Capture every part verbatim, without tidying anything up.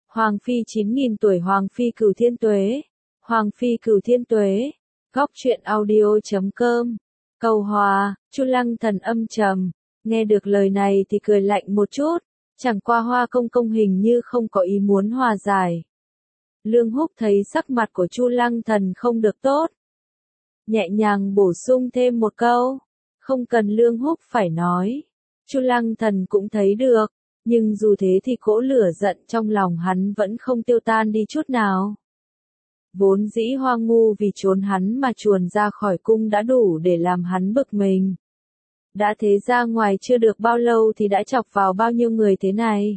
Hoàng phi chín nghìn tuổi, Hoàng phi cửu thiên tuế. Hoàng phi cửu thiên tuế. Góc truyện audio chấm com. Cầu hòa. Chu Lăng Thần âm trầm, nghe được lời này thì cười lạnh một chút, chẳng qua Hoa công công hình như không có ý muốn hòa giải. Lương Húc thấy sắc mặt của Chu Lăng Thần không được tốt, nhẹ nhàng bổ sung thêm một câu, không cần Lương Húc phải nói. Chu Lăng Thần cũng thấy được, nhưng dù thế thì cỗ lửa giận trong lòng hắn vẫn không tiêu tan đi chút nào. Vốn dĩ Hoa ngu vì trốn hắn mà chuồn ra khỏi cung đã đủ để làm hắn bực mình. Đã thế ra ngoài chưa được bao lâu thì đã chọc vào bao nhiêu người thế này.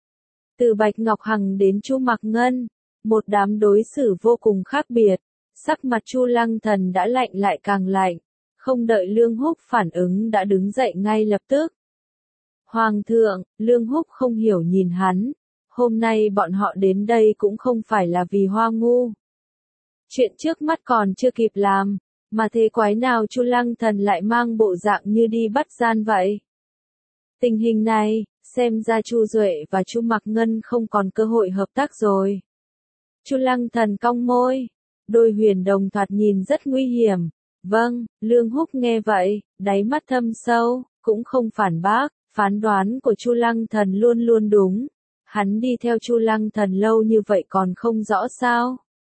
Từ Bạch Ngọc Hằng đến Chu Mặc Ngân, một đám đối xử vô cùng khác biệt, sắc mặt Chu Lăng Thần đã lạnh lại càng lạnh, không đợi Lương Húc phản ứng đã đứng dậy ngay lập tức. Hoàng thượng, Lương Húc không hiểu nhìn hắn, hôm nay bọn họ đến đây cũng không phải là vì Hoa ngu. Chuyện trước mắt còn chưa kịp làm, mà thế quái nào Chu Lăng Thần lại mang bộ dạng như đi bắt gian vậy? Tình hình này, xem ra Chu Duệ và Chu Mặc Ngân không còn cơ hội hợp tác rồi. Chu Lăng Thần cong môi, đôi huyền đồng thoạt nhìn rất nguy hiểm. Vâng, Lương Húc nghe vậy, đáy mắt thâm sâu, cũng không phản bác, phán đoán của Chu Lăng Thần luôn luôn đúng. Hắn đi theo Chu Lăng Thần lâu như vậy còn không rõ sao?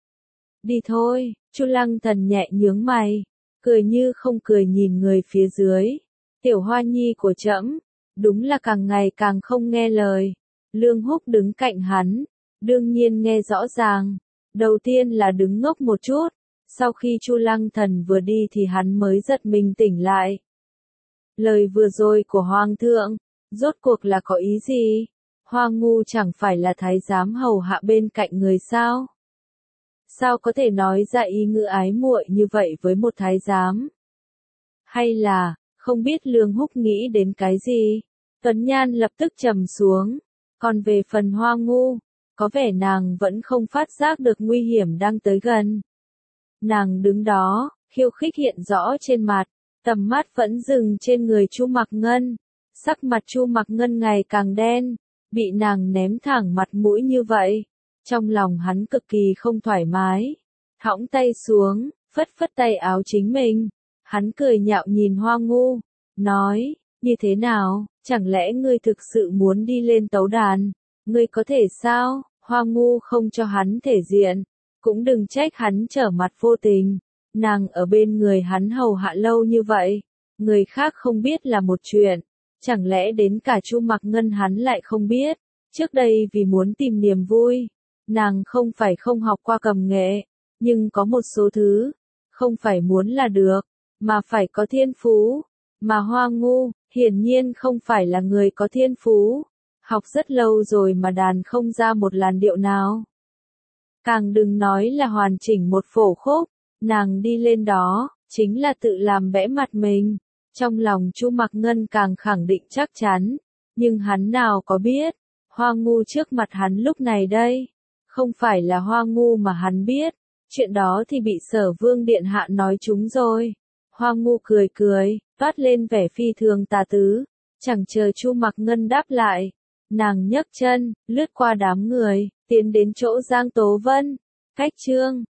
Đi thôi. Chu Lăng Thần nhẹ nhướng mày, cười như không cười nhìn người phía dưới. Tiểu Hoa Nhi của trẫm, đúng là càng ngày càng không nghe lời. Lương Húc đứng cạnh hắn, đương nhiên nghe rõ ràng. Đầu tiên là đứng ngốc một chút, sau khi Chu Lăng Thần vừa đi thì hắn mới giật mình tỉnh lại. Lời vừa rồi của Hoàng thượng, rốt cuộc là có ý gì? Hoa ngu chẳng phải là thái giám hầu hạ bên cạnh người sao? Sao có thể nói ra ý ngữ ái muội như vậy với một thái giám? Hay là, không biết Lương Húc nghĩ đến cái gì? Tuấn Nhan lập tức trầm xuống. Còn về phần Hoa ngu, có vẻ nàng vẫn không phát giác được nguy hiểm đang tới gần. Nàng đứng đó, khiêu khích hiện rõ trên mặt, tầm mắt vẫn dừng trên người Chu Mặc Ngân. Sắc mặt Chu Mặc Ngân ngày càng đen, bị nàng ném thẳng mặt mũi như vậy. Trong lòng hắn cực kỳ không thoải mái, thõng tay xuống, phất phất tay áo chính mình. Hắn cười nhạo nhìn Hoa ngu, nói, như thế nào, chẳng lẽ ngươi thực sự muốn đi lên tấu đàn? Ngươi có thể sao? Hoa ngu không cho hắn thể diện, cũng đừng trách hắn trở mặt vô tình. Nàng ở bên người hắn hầu hạ lâu như vậy, người khác không biết là một chuyện, chẳng lẽ đến cả Chu Mặc Ngân hắn lại không biết? Trước đây vì muốn tìm niềm vui, nàng không phải không học qua cầm nghệ, nhưng có một số thứ, không phải muốn là được, mà phải có thiên phú. Mà Hoa ngu, hiển nhiên không phải là người có thiên phú, học rất lâu rồi mà đàn không ra một làn điệu nào. Càng đừng nói là hoàn chỉnh một phổ khúc, nàng đi lên đó, chính là tự làm bẽ mặt mình. Trong lòng Chu Mặc Ngân càng khẳng định chắc chắn, nhưng hắn nào có biết, Hoa ngu trước mặt hắn lúc này đây, không phải là Hoa ngu mà hắn biết, chuyện đó thì bị Sở Vương điện hạ nói trúng rồi. Hoa ngu cười cười, toát lên vẻ phi thường tà tứ, chẳng chờ Chu Mặc Ngân đáp lại, nàng nhấc chân, lướt qua đám người, tiến đến chỗ Giang Tố Vân. Cách chương